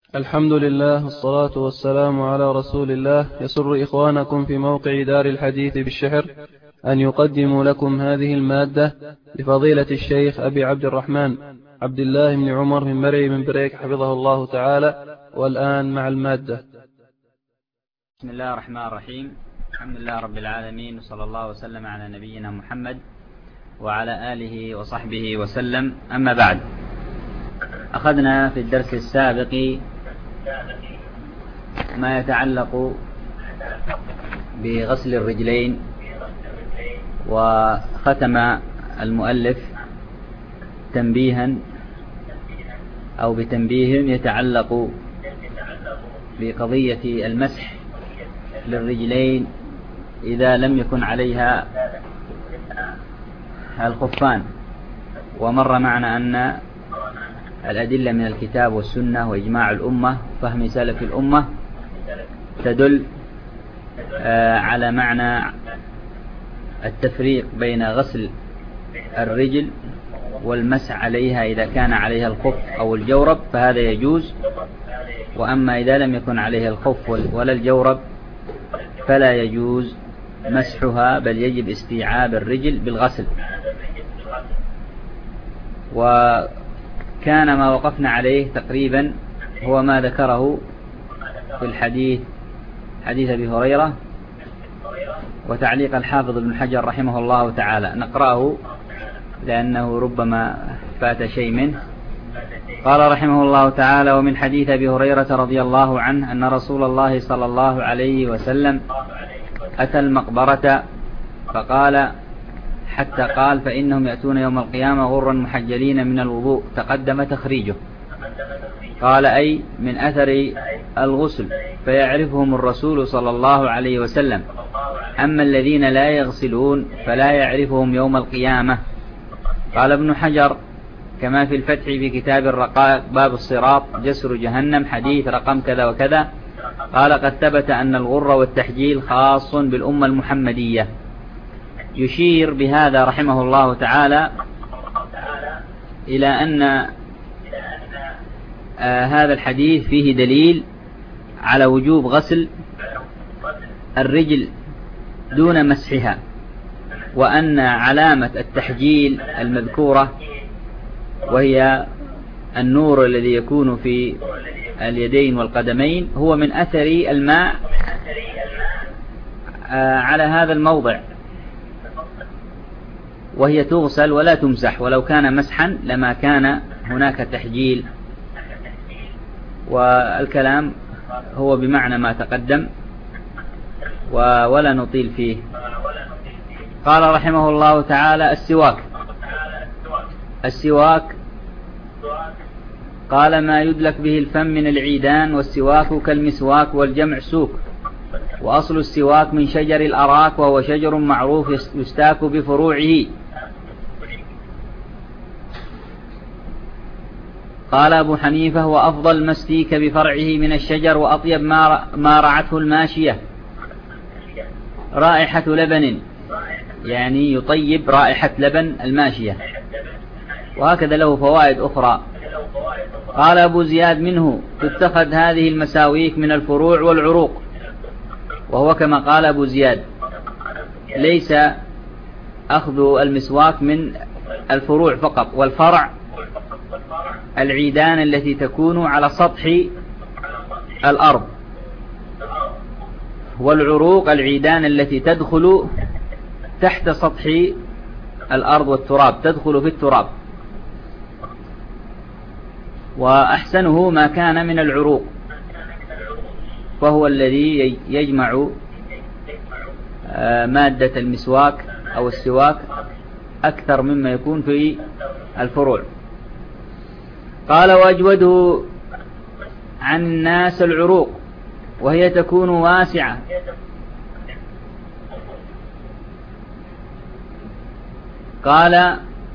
الحمد لله والصلاة والسلام على رسول الله. يسر إخوانكم في موقع دار الحديث بالشحر أن يقدموا لكم هذه المادة لفضيلة الشيخ أبي عبد الرحمن عبد الله بن عمر من مرعي من بريك حفظه الله تعالى. والآن مع المادة. بسم الله الرحمن الرحيم. الحمد لله رب العالمين، وصلى الله وسلم على نبينا محمد وعلى آله وصحبه وسلم. أما بعد، أخذنا في الدرس السابق ما يتعلق بغسل الرجلين، وختم المؤلف تنبيها أو بتنبيه يتعلق بقضية المسح للرجلين إذا لم يكن عليها الخفان. ومر معنا أن الأدلة من الكتاب والسنة وإجماع الأمة وفهم سلف الأمة تدل على معنى التفريق بين غسل الرجل والمسح عليها إذا كان عليها الخف أو الجورب فهذا يجوز، وأما إذا لم يكن عليها الخف ولا الجورب فلا يجوز مسحها، بل يجب استيعاب الرجل بالغسل. وكان ما وقفنا عليه تقريبا هو ما ذكره في حديث أبي هريرة وتعليق الحافظ ابن حجر رحمه الله تعالى. نقرأه لأنه ربما فات شيء منه. قال رحمه الله تعالى: ومن حديث أبي هريرة رضي الله عنه أن رسول الله صلى الله عليه وسلم أتى المقبرة فقال حتى قال: فإنهم يأتون يوم القيامة غرا محجلين من الوضوء. تقدم تخريجه. قال: أي من أثر الغسل، فيعرفهم الرسول صلى الله عليه وسلم. أما الذين لا يغسلون فلا يعرفهم يوم القيامة. قال ابن حجر كما في الفتح في كتاب الرقائق باب الصراط جسر جهنم حديث رقم كذا وكذا. قال: قد ثبت أن الغر والتحجيل خاص بالأمة المحمدية. يشير بهذا رحمه الله تعالى إلى أن هذا الحديث فيه دليل على وجوب غسل الرجل دون مسحها، وأن علامة التحجيل المذكورة وهي النور الذي يكون في اليدين والقدمين هو من أثر الماء على هذا الموضع، وهي تغسل ولا تمسح، ولو كان مسحا لما كان هناك تحجيل. والكلام هو بمعنى ما تقدم ولا نطيل فيه. قال رحمه الله تعالى: السواك قال: ما يدلك به الفم من العيدان، والسواك كالمسواك والجمع سوك. وأصل السواك من شجر الأراك، وهو شجر معروف يستاك بفروعه. قال أبو حنيفة: وأفضل ما استيك بفرعه من الشجر، وأطيب ما رعته الماشية رائحة لبن، يعني يطيب رائحة لبن الماشية. وهكذا له فوائد أخرى. قال أبو زياد: منه تتخذ هذه المساويك من الفروع والعروق. وهو كما قال أبو زياد، ليس أخذ المسواك من الفروع فقط، والفرع العيدان التي تكون على سطح الأرض، والعروق العيدان التي تدخل تحت سطح الأرض والتراب، تدخل في التراب. وأحسنه ما كان من العروق، فهو الذي يجمع مادة المسواك أو السواك أكثر مما يكون في الفروع. قال: وأجوده عن الناس العروق، وهي تكون واسعة. قال: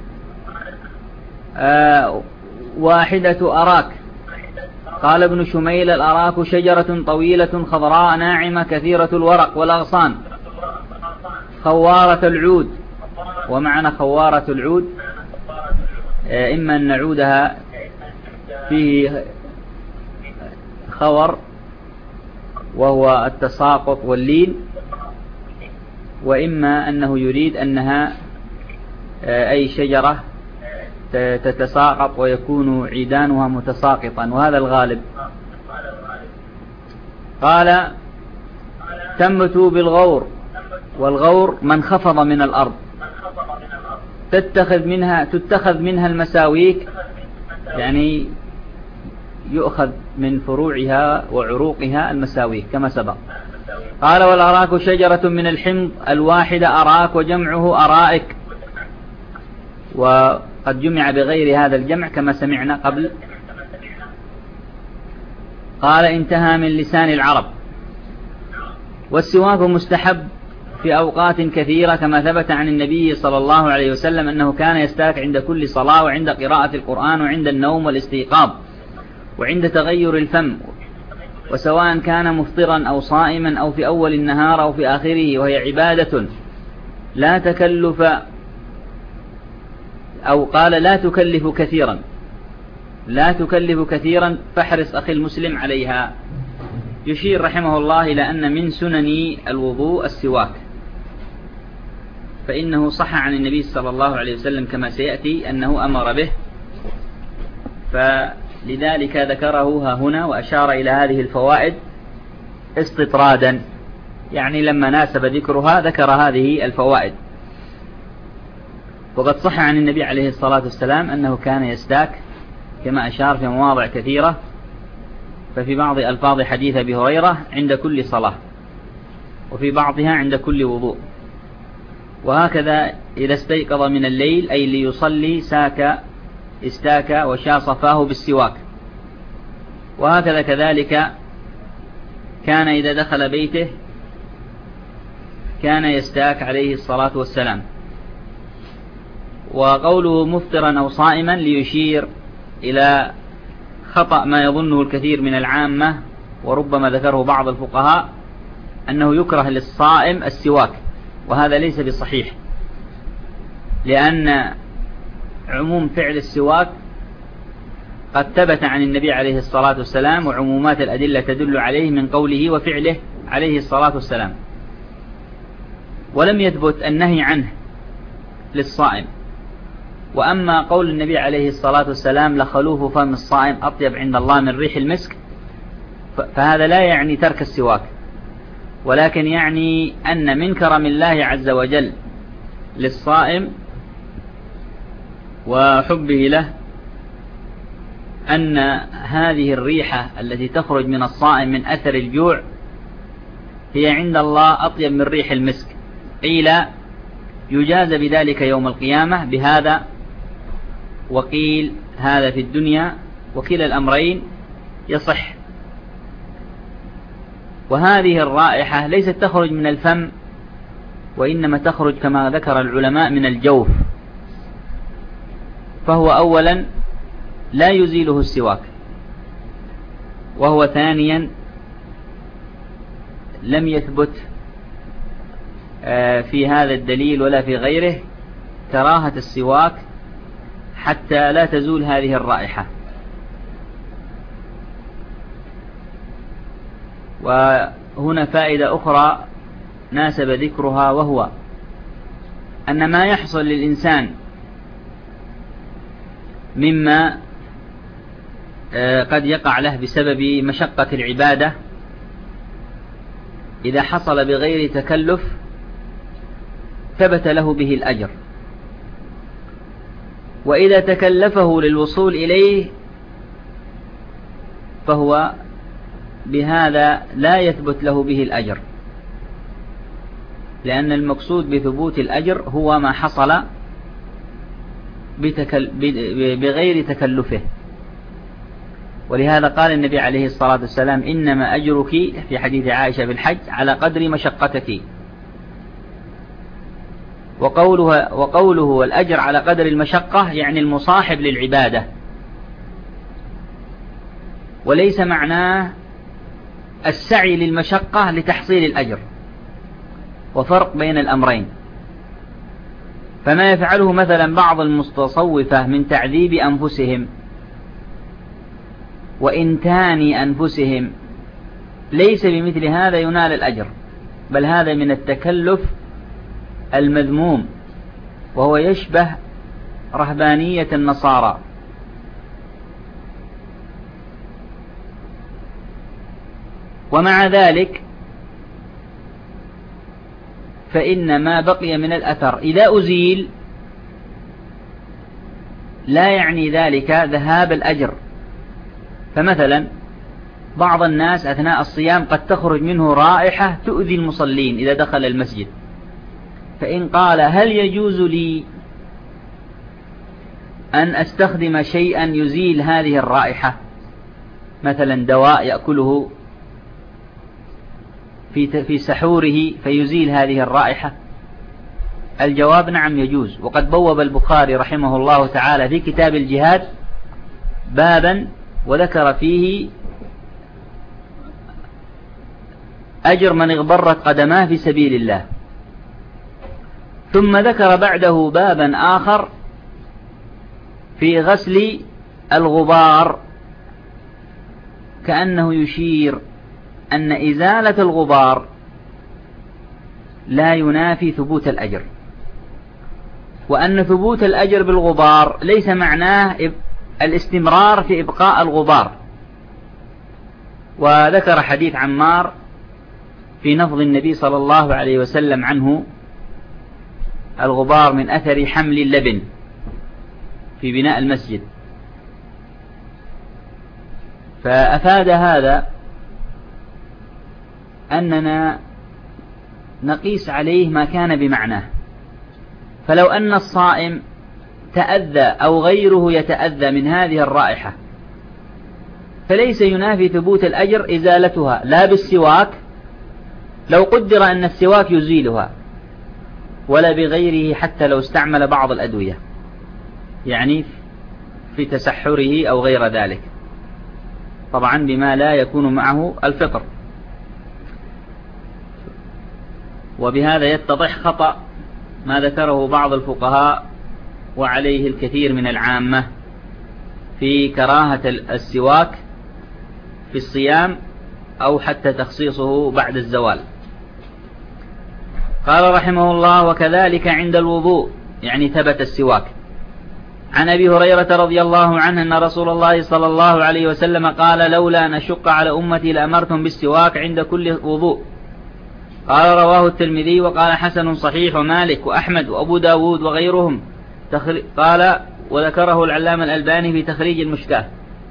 واحدة أراك. قال ابن شميل: الأراك شجرة طويلة خضراء ناعمة كثيرة الورق والأغصان خوارة العود. ومعنى خوارة العود إما أن نعودها فيه خور وهو التساقط واللين، وإما أنه يريد أنها أي شجرة تتساقط ويكون عيدانها متساقطا، وهذا الغالب. قال تنبت بالغور، والغور من خفض من الأرض، تتخذ منها المساويك، يعني يؤخذ من فروعها وعروقها المساويك كما سبق. قال والأراك شجرة من الحمض الواحدة أراك، وجمعه أرائك، وقد جمع بغير هذا الجمع كما سمعنا قبل. قال انتهى من لسان العرب. والسواك مستحب في أوقات كثيرة، كما ثبت عن النبي صلى الله عليه وسلم أنه كان يستاك عند كل صلاة، وعند قراءة القرآن، وعند النوم والاستيقاظ، وعند تغير الفم، وسواء كان مفطرا أو صائما أو في أول النهار أو في آخره، وهي عبادة لا تكلف، أو قال لا تكلف كثيرا، فاحرص أخي المسلم عليها. يشير رحمه الله إلى أن من سنن الوضوء السواك، فإنه صح عن النبي صلى الله عليه وسلم كما سيأتي أنه أمر به، فلذلك ذكره هنا وأشار إلى هذه الفوائد استطرادا، يعني لما ناسب ذكرها ذكر هذه الفوائد. وقد صح عن النبي عليه الصلاة والسلام أنه كان يستاك كما أشار في مواضع كثيرة، ففي بعض ألفاظ حديث أبي هريرة عند كل صلاة، وفي بعضها عند كل وضوء. وهكذا إذا استيقظ من الليل أي ليصلي استاك وشاص فاه بالسواك. وهكذا كذلك كان إذا دخل بيته كان يستاك عليه الصلاة والسلام. وقوله مفطرا أو صائما ليشير إلى خطأ ما يظنه الكثير من العامة، وربما ذكره بعض الفقهاء، أنه يكره للصائم السواك، وهذا ليس بصحيح، لأن عموم فعل السواك قد ثبت عن النبي عليه الصلاة والسلام، وعمومات الأدلة تدل عليه من قوله وفعله عليه الصلاة والسلام، ولم يثبت النهي عنه للصائم. وأما قول النبي عليه الصلاة والسلام لخلوف فم الصائم أطيب عند الله من ريح المسك، فهذا لا يعني ترك السواك، ولكن يعني أن من كرم الله عز وجل للصائم وحبه له أن هذه الريحة التي تخرج من الصائم من أثر الجوع هي عند الله أطيب من ريح المسك. قيل يجاز بذلك يوم القيامة بهذا، وقيل هذا في الدنيا، وكلا الأمرين يصح. وهذه الرائحة ليست تخرج من الفم، وإنما تخرج كما ذكر العلماء من الجوف، فهو أولا لا يزيله السواك، وهو ثانيا لم يثبت في هذا الدليل ولا في غيره كراهة السواك حتى لا تزول هذه الرائحة. وهنا فائدة أخرى ناسب ذكرها، وهو أن ما يحصل للإنسان مما قد يقع له بسبب مشقة العبادة إذا حصل بغير تكلف ثبت له به الأجر، وإذا تكلفه للوصول إليه فهو بهذا لا يثبت له به الأجر، لأن المقصود بثبوت الأجر هو ما حصل بغير تكلفه. ولهذا قال النبي عليه الصلاة والسلام إنما أجرك في حديث عائشة في الحج على قدر مشقتك. وقوله والأجر على قدر المشقة يعني المصاحب للعبادة، وليس معناه السعي للمشقة لتحصيل الأجر، وفرق بين الأمرين. فما يفعله مثلا بعض المستصوفة من تعذيب أنفسهم وإنتان أنفسهم ليس بمثل هذا ينال الأجر، بل هذا من التكلف المذموم، وهو يشبه رهبانية النصارى. ومع ذلك فإن ما بقي من الأثر إذا أزيل لا يعني ذلك ذهاب الأجر. فمثلا بعض الناس أثناء الصيام قد تخرج منه رائحة تؤذي المصلين إذا دخل المسجد، فإن قال هل يجوز لي أن أستخدم شيئا يزيل هذه الرائحة، مثلا دواء يأكله في سحوره فيزيل هذه الرائحة؟ الجواب نعم يجوز. وقد بوب البخاري رحمه الله تعالى في كتاب الجهاد بابا وذكر فيه أجر من اغبرت قدماه في سبيل الله، ثم ذكر بعده بابا آخر في غسل الغبار، كأنه يشير أن إزالة الغبار لا ينافي ثبوت الأجر، وأن ثبوت الأجر بالغبار ليس معناه الاستمرار في إبقاء الغبار. وذكر حديث عمار في نفض النبي صلى الله عليه وسلم عنه الغبار من أثر حمل اللبن في بناء المسجد، فأفاد هذا أننا نقيس عليه ما كان بمعناه. فلو أن الصائم تأذى أو غيره يتأذى من هذه الرائحة فليس ينافي ثبوت الأجر إزالتها لا بالسواك، لو قدر أن السواك يزيلها، ولا بغيره حتى لو استعمل بعض الأدوية، يعني في تسحره أو غير ذلك، طبعا بما لا يكون معه الفطر. وبهذا يتضح خطأ ما ذكره بعض الفقهاء وعليه الكثير من العامة في كراهة السواك في الصيام أو حتى تخصيصه بعد الزوال. قال رحمه الله: وكذلك عند الوضوء، يعني ثبت السواك. عن أبي هريرة رضي الله عنه أن رسول الله صلى الله عليه وسلم قال: لولا أن أشق على أمتي لأمرتهم بالسواك عند كل وضوء. قال: رواه الترمذي وقال حسن صحيح، ومالك وأحمد وأبو داود وغيرهم. قال وذكره العلامة الألباني في تخريج المشكاة.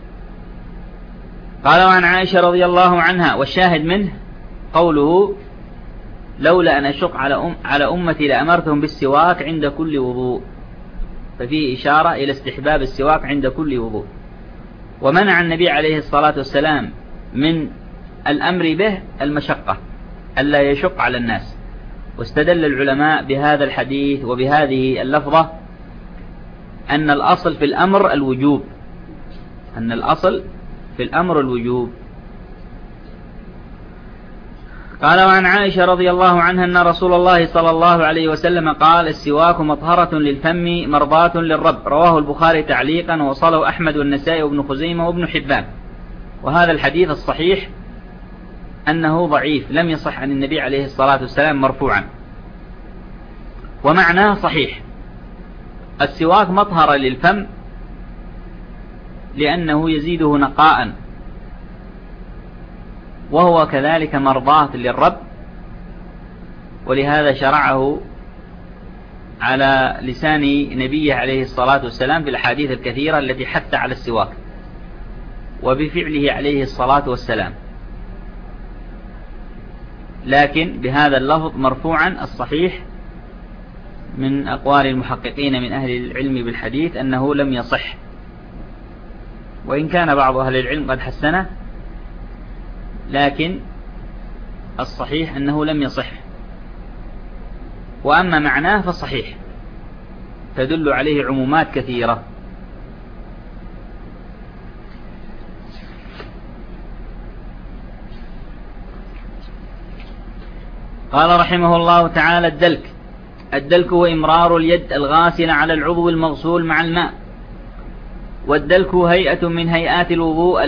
قال: وعن عائشة رضي الله عنها، والشاهد منه قوله: لولا أن أشق على أمتي لأمرتهم بالسواك عند كل وضوء، ففيه إشارة إلى استحباب السواك عند كل وضوء. ومنع النبي عليه الصلاة والسلام من الأمر به المشقة، ألا يشق على الناس. واستدل العلماء بهذا الحديث وبهذه اللفظة أن الأصل في الأمر الوجوب، أن الأصل في الأمر الوجوب. قال: وعن عائشة رضي الله عنها أن رسول الله صلى الله عليه وسلم قال: السواك مطهرة للفم مرضاة للرب. رواه البخاري تعليقا، ووصله أحمد والنسائي وابن خزيمة وابن حبان. وهذا الحديث الصحيح أنه ضعيف، لم يصح عن النبي عليه الصلاة والسلام مرفوعا، ومعناه صحيح. السواك مطهر للفم لأنه يزيده نقاء، وهو كذلك مرضاة للرب، ولهذا شرعه على لسان نبيه عليه الصلاة والسلام في الأحاديث الكثيرة التي حث على السواك، وبفعله عليه الصلاة والسلام. لكن بهذا اللفظ مرفوعا الصحيح من أقوال المحققين من أهل العلم بالحديث أنه لم يصح، وإن كان بعض أهل العلم قد حسنه، لكن الصحيح أنه لم يصح. وأما معناه فصحيح، تدل عليه عمومات كثيرة. قال رحمه الله تعالى: الدلك هو إمرار اليد الغاسلة على العضو المغسول مع الماء، والدلك هيئة من هيئات الوضوء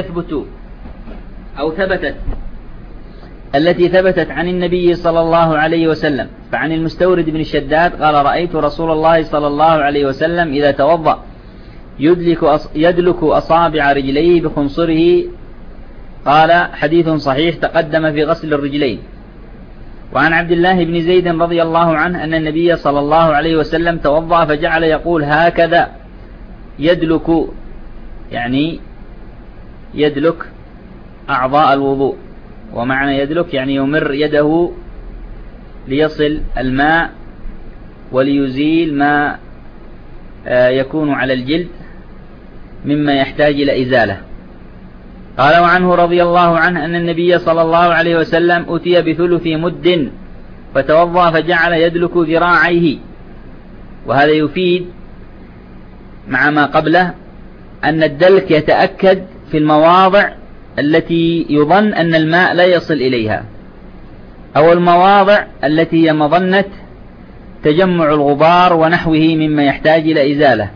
التي ثبتت عن النبي صلى الله عليه وسلم. فعن المستورد بن شداد قال: رأيت رسول الله صلى الله عليه وسلم إذا توضأ يدلك أصابع رجليه بخنصره. قال: حديث صحيح تقدم في غسل الرجلين. وعن عبد الله بن زيد رضي الله عنه أن النبي صلى الله عليه وسلم توضأ فجعل يقول: هكذا يدلك، يعني يدلك أعضاء الوضوء. ومعنى يدلك يعني يمر يده ليصل الماء وليزيل ما يكون على الجلد مما يحتاج إلى إزالة. قال: وعنه رضي الله عنه أن النبي صلى الله عليه وسلم أتي بثلث مد فتوضأ فجعل يدلك ذراعيه. وهذا يفيد مع ما قبله أن الدلك يتأكد في المواضع التي يظن أن الماء لا يصل إليها، أو المواضع التي هي مظنة تجمع الغبار ونحوه مما يحتاج إلى إزالة،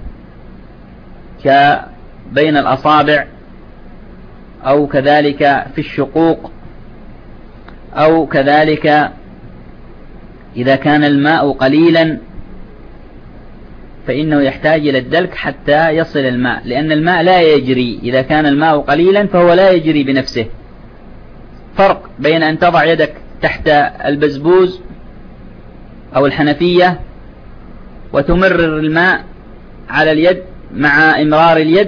كبين الأصابع، أو كذلك في الشقوق، أو كذلك إذا كان الماء قليلا فإنه يحتاج إلى الدلك حتى يصل الماء، لأن الماء لا يجري. إذا كان الماء قليلا فهو لا يجري بنفسه. فرق بين أن تضع يدك تحت البزبوز أو الحنفية وتمرر الماء على اليد مع إمرار اليد،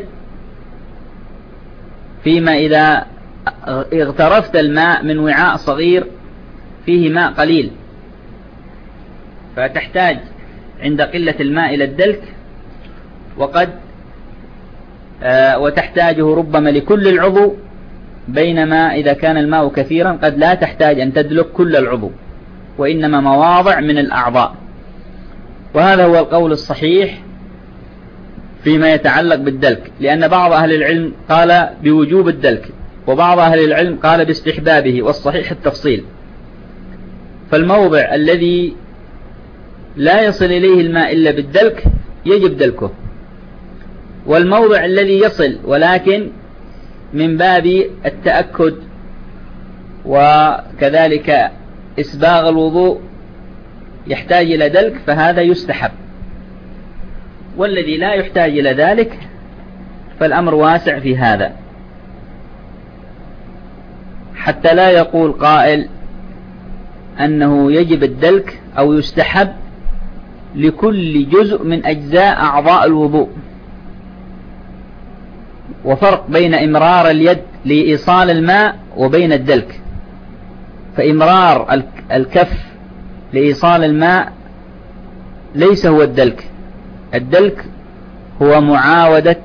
فيما إذا اغترفت الماء من وعاء صغير فيه ماء قليل فتحتاج عند قلة الماء إلى الدلك، وتحتاجه ربما لكل العضو، بينما إذا كان الماء كثيرا قد لا تحتاج أن تدلك كل العضو، وإنما مواضع من الأعضاء. وهذا هو القول الصحيح فيما يتعلق بالدلك، لأن بعض أهل العلم قال بوجوب الدلك، وبعض أهل العلم قال باستحبابه، والصحيح التفصيل. فالموضع الذي لا يصل إليه الماء إلا بالدلك يجب دلكه، والموضع الذي يصل ولكن من باب التأكد وكذلك إسباغ الوضوء يحتاج إلى دلك فهذا يستحب. والذي لا يحتاج إلى ذلك فالأمر واسع في هذا، حتى لا يقول قائل أنه يجب الدلك أو يستحب لكل جزء من أجزاء أعضاء الوضوء. وفرق بين إمرار اليد لإيصال الماء وبين الدلك. فإمرار الكف لإيصال الماء ليس هو الدلك. الدلك هو معاودة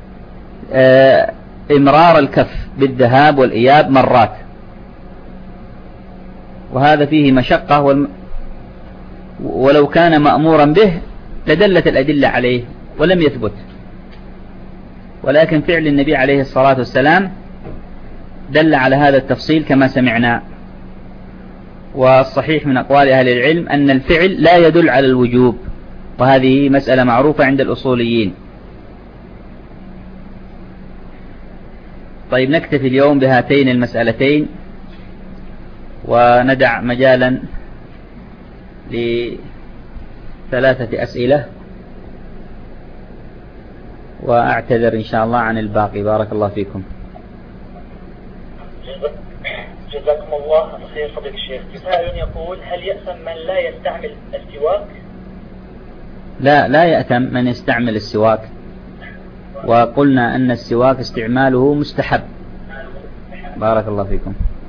إمرار الكف بالذهاب والإياب مرات، وهذا فيه مشقة، ولو كان مأمورا به لدلت الأدلة عليه ولم يثبت. ولكن فعل النبي عليه الصلاة والسلام دل على هذا التفصيل كما سمعنا. والصحيح من أقوال أهل العلم أن الفعل لا يدل على الوجوب، وهذه مسألة معروفة عند الأصوليين. طيب، نكتفي اليوم بهاتين المسألتين وندع مجالا لثلاثة أسئلة، وأعتذر إن شاء الله عن الباقي. بارك الله فيكم. جزاكم الله خير فضيلة الشيخ. سائل يقول: هل يأثم من لا يستعمل السواك؟ لا يأثم من يستعمل السواك، وقلنا أن السواك استعماله مستحب. بارك الله فيكم.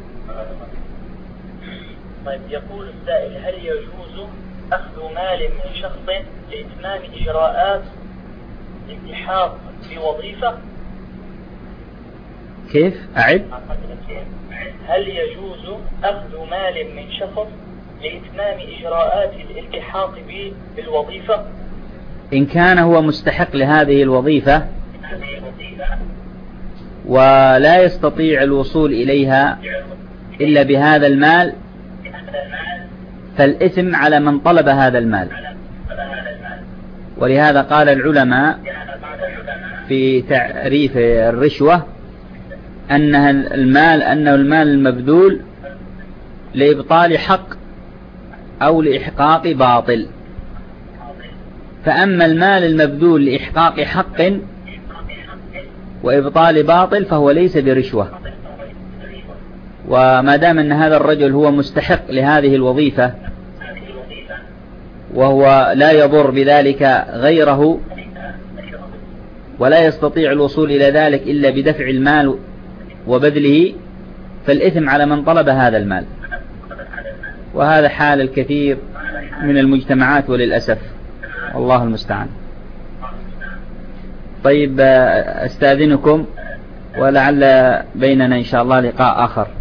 طيب، يقول السائل: هل يجوز أخذ مال من شخص لإتمام إجراءات الالتحاق بوظيفة؟ كيف؟ أعد. هل يجوز أخذ مال من شخص لإتمام إجراءات الالتحاق بالوظيفة؟ إن كان هو مستحق لهذه الوظيفة ولا يستطيع الوصول إليها إلا بهذا المال فالإثم على من طلب هذا المال. ولهذا قال العلماء في تعريف الرشوة أنه المال المبذول لإبطال حق أو لإحقاق باطل. فأما المال المبذول لإحقاق حق وإبطال باطل فهو ليس برشوة. وما دام أن هذا الرجل هو مستحق لهذه الوظيفة وهو لا يضر بذلك غيره ولا يستطيع الوصول إلى ذلك إلا بدفع المال وبذله، فالإثم على من طلب هذا المال. وهذا حال الكثير من المجتمعات وللأسف، والله المستعان. طيب، أستاذنكم ولعل بيننا إن شاء الله لقاء آخر.